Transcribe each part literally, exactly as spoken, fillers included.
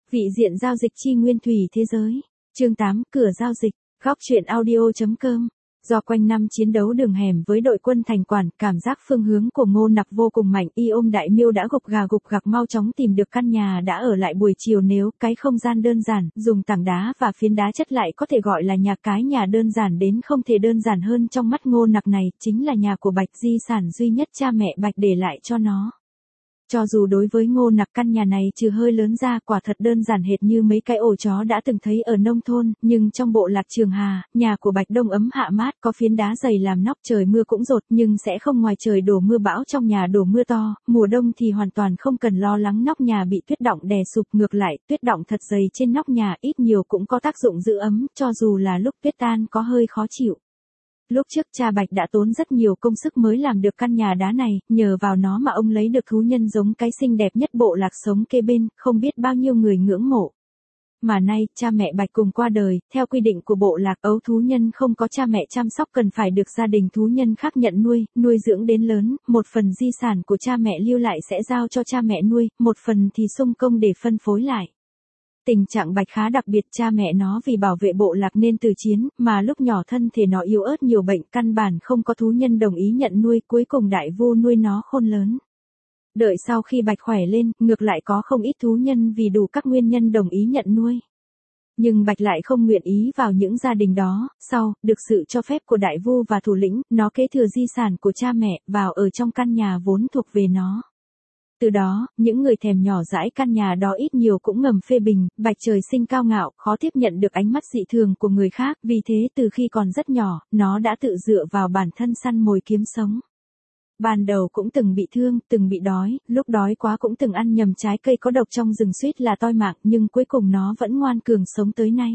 Vị diện giao dịch chi nguyên thủy thế giới. Chương tám, cửa giao dịch. Góc truyện audio.com. Do quanh năm chiến đấu đường hẻm với đội quân thành quản, cảm giác phương hướng của Ngô Nặc vô cùng mạnh, y ôm Đại Miêu đã gục gà gục gặc mau chóng tìm được căn nhà đã ở lại buổi chiều. Nếu cái không gian đơn giản, dùng tảng đá và phiến đá chất lại có thể gọi là nhà, cái nhà đơn giản đến không thể đơn giản hơn trong mắt Ngô Nặc này, chính là nhà của Bạch, di sản duy nhất cha mẹ Bạch để lại cho nó. Cho dù đối với Ngô Nặc căn nhà này trừ hơi lớn ra quả thật đơn giản hệt như mấy cái ổ chó đã từng thấy ở nông thôn, nhưng trong bộ lạc Trường Hà, nhà của Bạch đông ấm hạ mát, có phiến đá dày làm nóc, trời mưa cũng rột nhưng sẽ không ngoài trời đổ mưa bão trong nhà đổ mưa to, mùa đông thì hoàn toàn không cần lo lắng nóc nhà bị tuyết đọng đè sụp, ngược lại, tuyết đọng thật dày trên nóc nhà ít nhiều cũng có tác dụng giữ ấm, cho dù là lúc tuyết tan có hơi khó chịu. Lúc trước cha Bạch đã tốn rất nhiều công sức mới làm được căn nhà đá này, nhờ vào nó mà ông lấy được thú nhân giống cái xinh đẹp nhất bộ lạc sống kế bên, không biết bao nhiêu người ngưỡng mộ. Mà nay, cha mẹ Bạch cùng qua đời, theo quy định của bộ lạc, ấu thú nhân không có cha mẹ chăm sóc cần phải được gia đình thú nhân khác nhận nuôi, nuôi dưỡng đến lớn, một phần di sản của cha mẹ lưu lại sẽ giao cho cha mẹ nuôi, một phần thì sung công để phân phối lại. Tình trạng Bạch khá đặc biệt, cha mẹ nó vì bảo vệ bộ lạc nên từ chiến, mà lúc nhỏ thân thể nó yếu ớt nhiều bệnh, căn bản không có thú nhân đồng ý nhận nuôi, cuối cùng đại vu nuôi nó khôn lớn. Đợi sau khi Bạch khỏe lên, ngược lại có không ít thú nhân vì đủ các nguyên nhân đồng ý nhận nuôi. Nhưng Bạch lại không nguyện ý vào những gia đình đó, sau, được sự cho phép của đại vu và thủ lĩnh, nó kế thừa di sản của cha mẹ, vào ở trong căn nhà vốn thuộc về nó. Từ đó, những người thèm nhỏ dãi căn nhà đó ít nhiều cũng ngầm phê bình, Bạch trời sinh cao ngạo, khó tiếp nhận được ánh mắt dị thường của người khác, vì thế từ khi còn rất nhỏ, nó đã tự dựa vào bản thân săn mồi kiếm sống. Ban đầu cũng từng bị thương, từng bị đói, lúc đói quá cũng từng ăn nhầm trái cây có độc trong rừng suýt là toi mạng, nhưng cuối cùng nó vẫn ngoan cường sống tới nay.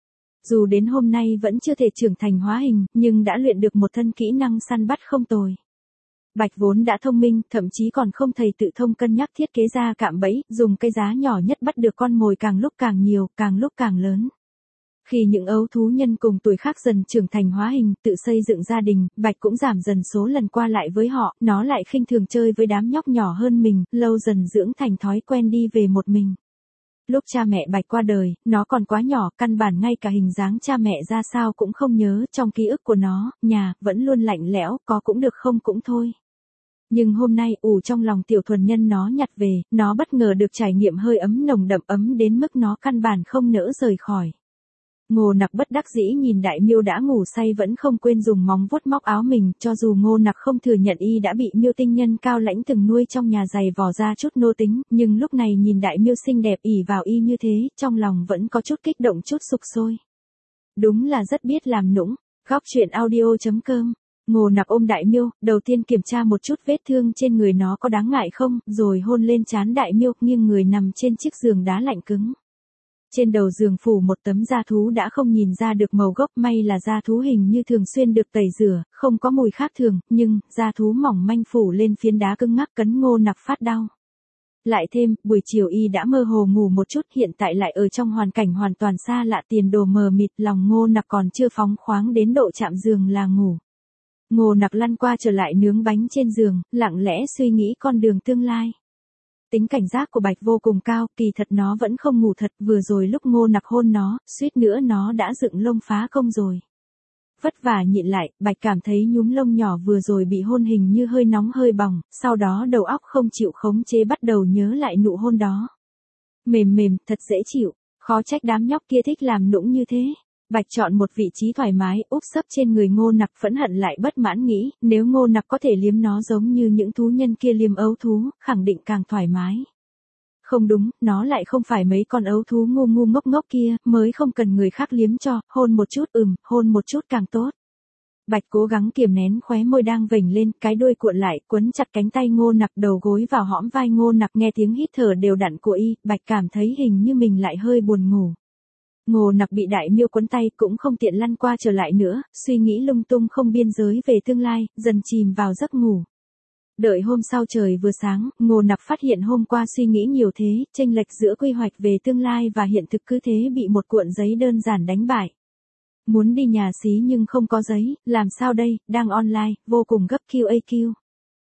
Dù đến hôm nay vẫn chưa thể trưởng thành hóa hình, nhưng đã luyện được một thân kỹ năng săn bắt không tồi. Bạch vốn đã thông minh, thậm chí còn không thầy tự thông cân nhắc thiết kế ra cạm bẫy, dùng cái giá nhỏ nhất bắt được con mồi càng lúc càng nhiều, càng lúc càng lớn. Khi những ấu thú nhân cùng tuổi khác dần trưởng thành hóa hình, tự xây dựng gia đình, Bạch cũng giảm dần số lần qua lại với họ, nó lại khinh thường chơi với đám nhóc nhỏ hơn mình, lâu dần dưỡng thành thói quen đi về một mình. Lúc cha mẹ Bạch qua đời, nó còn quá nhỏ, căn bản ngay cả hình dáng cha mẹ ra sao cũng không nhớ, trong ký ức của nó, nhà, vẫn luôn lạnh lẽo, có cũng được không cũng thôi. Nhưng hôm nay, ủ trong lòng tiểu thuần nhân nó nhặt về, nó bất ngờ được trải nghiệm hơi ấm nồng đậm, ấm đến mức nó căn bản không nỡ rời khỏi. Ngô Nặc bất đắc dĩ nhìn Đại Miêu đã ngủ say vẫn không quên dùng móng vuốt móc áo mình, cho dù Ngô Nặc không thừa nhận y đã bị Miêu tinh nhân cao lãnh từng nuôi trong nhà giày vò ra chút nô tính, nhưng lúc này nhìn Đại Miêu xinh đẹp ỷ vào y như thế, trong lòng vẫn có chút kích động, chút sục sôi. Đúng là rất biết làm nũng. Góc truyện audio.com. Ngô Nặc ôm Đại Miêu, đầu tiên kiểm tra một chút vết thương trên người nó có đáng ngại không, rồi hôn lên trán Đại Miêu, nghiêng người nằm trên chiếc giường đá lạnh cứng. Trên đầu giường phủ một tấm da thú đã không nhìn ra được màu gốc, may là da thú hình như thường xuyên được tẩy rửa, không có mùi khác thường, nhưng, da thú mỏng manh phủ lên phiến đá cứng ngắc cấn Ngô Nặc phát đau. Lại thêm, buổi chiều y đã mơ hồ ngủ một chút, hiện tại lại ở trong hoàn cảnh hoàn toàn xa lạ, tiền đồ mờ mịt, lòng Ngô Nặc còn chưa phóng khoáng đến độ chạm giường là ngủ. Ngô Nặc lăn qua trở lại nướng bánh trên giường, lặng lẽ suy nghĩ con đường tương lai. Tính cảnh giác của Bạch vô cùng cao, kỳ thật nó vẫn không ngủ thật, vừa rồi lúc Ngô Nặc hôn nó, suýt nữa nó đã dựng lông phá công rồi. Vất vả nhịn lại, Bạch cảm thấy nhúm lông nhỏ vừa rồi bị hôn hình như hơi nóng hơi bỏng, sau đó đầu óc không chịu khống chế bắt đầu nhớ lại nụ hôn đó. Mềm mềm, thật dễ chịu, khó trách đám nhóc kia thích làm nũng như thế. Bạch chọn một vị trí thoải mái, úp sấp trên người Ngô Nặc, phẫn hận lại bất mãn nghĩ, nếu Ngô Nặc có thể liếm nó giống như những thú nhân kia liếm ấu thú, khẳng định càng thoải mái. Không đúng, nó lại không phải mấy con ấu thú ngu ngu ngốc ngốc kia, mới không cần người khác liếm cho, hôn một chút, ừm, hôn một chút càng tốt. Bạch cố gắng kiềm nén khóe môi đang vểnh lên, cái đuôi cuộn lại, quấn chặt cánh tay Ngô Nặc, đầu gối vào hõm vai Ngô Nặc, nghe tiếng hít thở đều đặn của y, Bạch cảm thấy hình như mình lại hơi buồn ngủ. Ngô Nặc bị Đại Miêu quấn tay cũng không tiện lăn qua trở lại nữa, suy nghĩ lung tung không biên giới về tương lai, dần chìm vào giấc ngủ. Đợi hôm sau trời vừa sáng, Ngô Nặc phát hiện hôm qua suy nghĩ nhiều thế, chênh lệch giữa quy hoạch về tương lai và hiện thực cứ thế bị một cuộn giấy đơn giản đánh bại. Muốn đi nhà xí nhưng không có giấy, làm sao đây, đang online, vô cùng gấp quy a quy.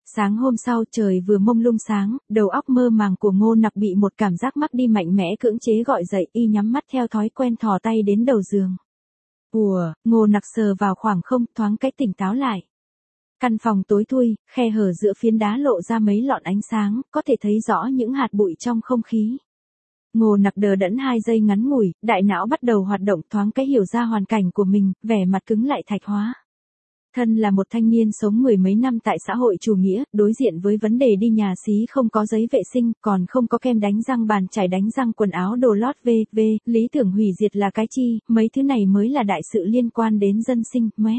Sáng hôm sau trời vừa mông lung sáng, đầu óc mơ màng của Ngô Nặc bị một cảm giác mắc đi mạnh mẽ cưỡng chế gọi dậy, y nhắm mắt theo thói quen thò tay đến đầu giường. Ùa, Ngô Nặc sờ vào khoảng không, thoáng cái tỉnh táo lại. Căn phòng tối thui, khe hở giữa phiến đá lộ ra mấy lọn ánh sáng, có thể thấy rõ những hạt bụi trong không khí. Ngô Nặc đờ đẫn hai giây ngắn ngủi, đại não bắt đầu hoạt động, thoáng cái hiểu ra hoàn cảnh của mình, vẻ mặt cứng lại thạch hóa. Thân là một thanh niên sống mười mấy năm tại xã hội chủ nghĩa, đối diện với vấn đề đi nhà xí không có giấy vệ sinh, còn không có kem đánh răng, bàn chải đánh răng, quần áo đồ lót vê vê, lý tưởng hủy diệt là cái chi, mấy thứ này mới là đại sự liên quan đến dân sinh, mé.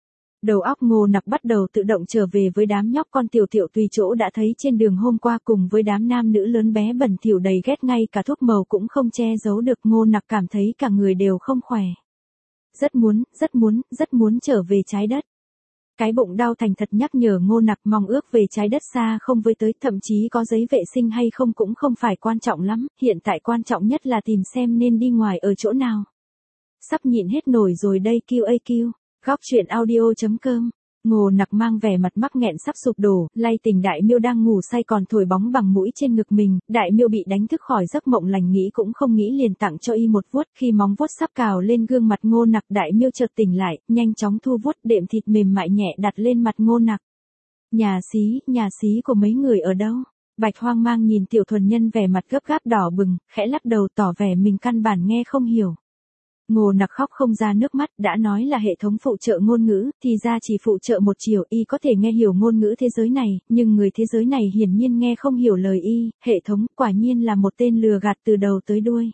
Đầu óc Ngô Nặc bắt đầu tự động trở về với đám nhóc con tiểu tiểu tùy chỗ đã thấy trên đường hôm qua cùng với đám nam nữ lớn bé bẩn thỉu đầy ghét, ngay cả thuốc màu cũng không che giấu được. Ngô Nặc cảm thấy cả người đều không khỏe. Rất muốn, rất muốn, rất muốn trở về trái đất. Cái bụng đau thành thật nhắc nhở Ngô Nặc mong ước về trái đất xa không với tới, thậm chí có giấy vệ sinh hay không cũng không phải quan trọng lắm, hiện tại quan trọng nhất là tìm xem nên đi ngoài ở chỗ nào. Sắp nhịn hết nổi rồi đây Q A Q. Góc truyện audio chấm com. Ngô Nặc mang vẻ mặt mắc nghẹn sắp sụp đổ, lay tỉnh Đại Miêu đang ngủ say còn thổi bóng bằng mũi trên ngực mình. Đại Miêu bị đánh thức khỏi giấc mộng lành, nghĩ cũng không nghĩ liền tặng cho y một vuốt. Khi móng vuốt sắp cào lên gương mặt Ngô Nặc, Đại Miêu chợt tỉnh lại, nhanh chóng thu vuốt, đệm thịt mềm mại nhẹ đặt lên mặt Ngô Nặc. Nhà xí, nhà xí của mấy người ở đâu? Bạch hoang mang nhìn Tiểu Thuần Nhân vẻ mặt gấp gáp đỏ bừng, khẽ lắc đầu tỏ vẻ mình căn bản nghe không hiểu. Ngô Nặc khóc không ra nước mắt, đã nói là hệ thống phụ trợ ngôn ngữ, thì ra chỉ phụ trợ một chiều, y có thể nghe hiểu ngôn ngữ thế giới này, nhưng người thế giới này hiển nhiên nghe không hiểu lời y, hệ thống quả nhiên là một tên lừa gạt từ đầu tới đuôi.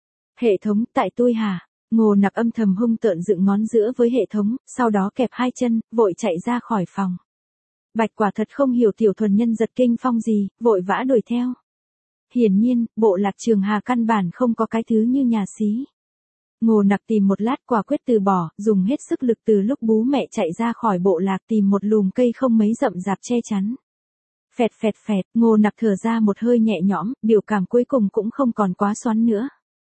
Hệ thống, tại tôi hả? Ngô Nặc âm thầm hung tợn dựng ngón giữa với hệ thống, sau đó kẹp hai chân, vội chạy ra khỏi phòng. Bạch quả thật không hiểu Tiểu Thuần Nhân giật kinh phong gì, vội vã đuổi theo. Hiển nhiên, bộ lạc Trường Hà căn bản không có cái thứ như nhà xí. Ngô Nặc tìm một lát quả quyết từ bỏ, dùng hết sức lực từ lúc bú mẹ chạy ra khỏi bộ lạc tìm một lùm cây không mấy rậm rạp che chắn. Phẹt phẹt phẹt, Ngô Nặc thở ra một hơi nhẹ nhõm, biểu cảm cuối cùng cũng không còn quá xoắn nữa.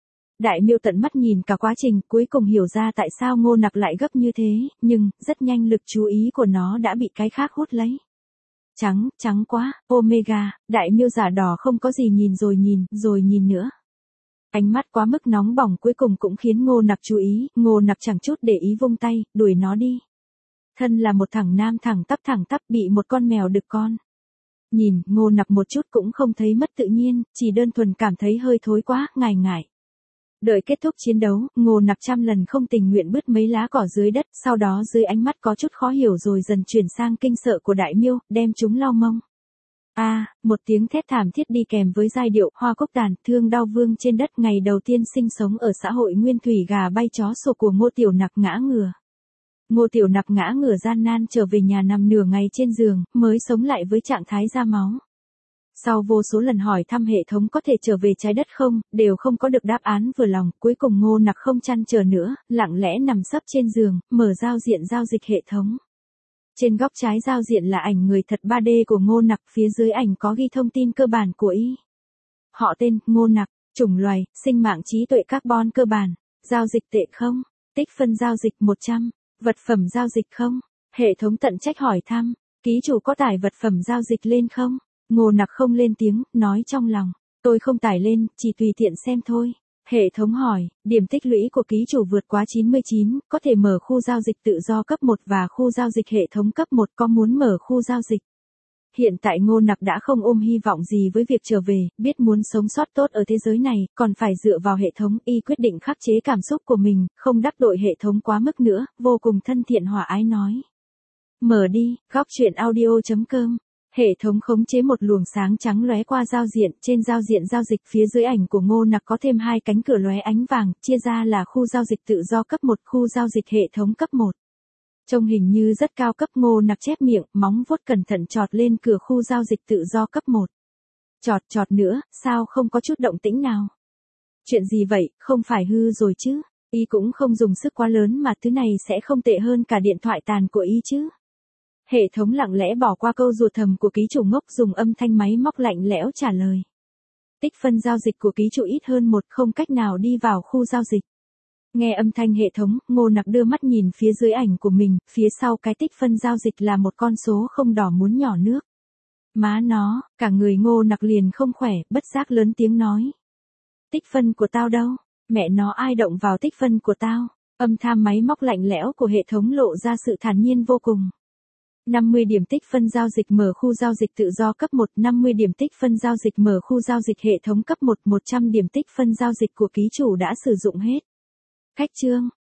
Đại Miêu tận mắt nhìn cả quá trình, cuối cùng hiểu ra tại sao Ngô Nặc lại gấp như thế, nhưng, rất nhanh lực chú ý của nó đã bị cái khác hút lấy. Trắng, trắng quá, Omega, Đại Miêu giả đỏ không có gì nhìn rồi nhìn, rồi nhìn nữa. Ánh mắt quá mức nóng bỏng cuối cùng cũng khiến Ngô Nặc chú ý, Ngô Nặc chẳng chút để ý vung tay, đuổi nó đi. Thân là một thằng nam thẳng tắp thẳng tắp bị một con mèo đực con. Nhìn, Ngô Nặc một chút cũng không thấy mất tự nhiên, chỉ đơn thuần cảm thấy hơi thối quá, ngại ngại. Đợi kết thúc chiến đấu, Ngô Nặc trăm lần không tình nguyện bứt mấy lá cỏ dưới đất, sau đó dưới ánh mắt có chút khó hiểu rồi dần chuyển sang kinh sợ của Đại Miêu, đem chúng lau mông. A, à, một tiếng thét thảm thiết đi kèm với giai điệu hoa cúc tàn, thương đau vương trên đất. Ngày đầu tiên sinh sống ở xã hội nguyên thủy, gà bay chó sủa của Ngô Tiểu Nặc ngã ngửa. Ngô Tiểu Nặc ngã ngửa gian nan trở về nhà, nằm nửa ngày trên giường, mới sống lại với trạng thái ra máu. Sau vô số lần hỏi thăm hệ thống có thể trở về trái đất không, đều không có được đáp án vừa lòng, cuối cùng Ngô Nặc không chăn trở nữa, lặng lẽ nằm sấp trên giường, mở giao diện giao dịch hệ thống. Trên góc trái giao diện là ảnh người thật ba D của Ngô Nặc, phía dưới ảnh có ghi thông tin cơ bản của y. Họ tên, Ngô Nặc, chủng loài, sinh mạng trí tuệ carbon cơ bản, giao dịch tệ không, tích phân giao dịch một trăm, vật phẩm giao dịch không, hệ thống tận trách hỏi thăm, ký chủ có tải vật phẩm giao dịch lên không? Ngô Nặc không lên tiếng, nói trong lòng, tôi không tải lên, chỉ tùy tiện xem thôi. Hệ thống hỏi, điểm tích lũy của ký chủ vượt quá chín mươi chín, có thể mở khu giao dịch tự do cấp một và khu giao dịch hệ thống cấp một, có muốn mở khu giao dịch? Hiện tại Ngô Nặc đã không ôm hy vọng gì với việc trở về, biết muốn sống sót tốt ở thế giới này, còn phải dựa vào hệ thống, y quyết định khắc chế cảm xúc của mình, không đắc tội hệ thống quá mức nữa, vô cùng thân thiện hòa ái nói. Mở đi, góc truyện audio chấm com. Hệ thống khống chế một luồng sáng trắng lóe qua giao diện, trên giao diện giao dịch phía dưới ảnh của Ngô Nặc có thêm hai cánh cửa lóe ánh vàng, chia ra là khu giao dịch tự do cấp một, khu giao dịch hệ thống cấp một. Trông hình như rất cao cấp, Ngô Nặc chép miệng, móng vuốt cẩn thận chọt lên cửa khu giao dịch tự do cấp một. Chọt chọt nữa, sao không có chút động tĩnh nào? Chuyện gì vậy, không phải hư rồi chứ? Y cũng không dùng sức quá lớn mà thứ này sẽ không tệ hơn cả điện thoại tàn của y chứ? Hệ thống lặng lẽ bỏ qua câu rùa thầm của ký chủ ngốc, dùng âm thanh máy móc lạnh lẽo trả lời. Tích phân giao dịch của ký chủ ít hơn một, không cách nào đi vào khu giao dịch. Nghe âm thanh hệ thống, Ngô Nặc đưa mắt nhìn phía dưới ảnh của mình, phía sau cái tích phân giao dịch là một con số không đỏ muốn nhỏ nước. Má nó, cả người Ngô Nặc liền không khỏe, bất giác lớn tiếng nói. Tích phân của tao đâu? Mẹ nó ai động vào tích phân của tao? Âm thanh máy móc lạnh lẽo của hệ thống lộ ra sự thản nhiên vô cùng. năm mươi điểm tích phân giao dịch mở khu giao dịch tự do cấp một, năm mươi điểm tích phân giao dịch mở khu giao dịch hệ thống cấp một, một trăm điểm tích phân giao dịch của ký chủ đã sử dụng hết. Khách chương,